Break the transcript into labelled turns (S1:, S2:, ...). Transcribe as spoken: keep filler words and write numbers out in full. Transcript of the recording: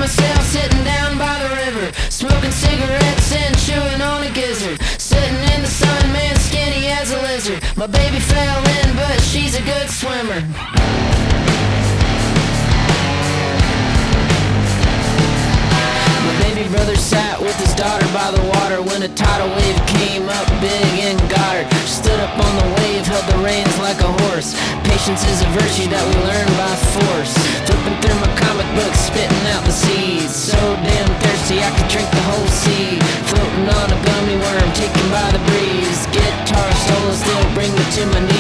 S1: myself sitting down by the river, smoking cigarettes and chewing on a gizzard. Sitting in the sun, man, skinny as a lizard. My baby fell in, but she's a good swimmer. My baby brother sat with his daughter by the water when a tidal wave came up big and got her. She stood up on the wave, held the reins like a horse. Patience is a virtue that we learn by force. Flipping through my comic book, spitting out the seeds. So damn thirsty I could drink the whole sea. Floating on a gummy worm, taken by the breeze. Guitar solo still bring me to my knees.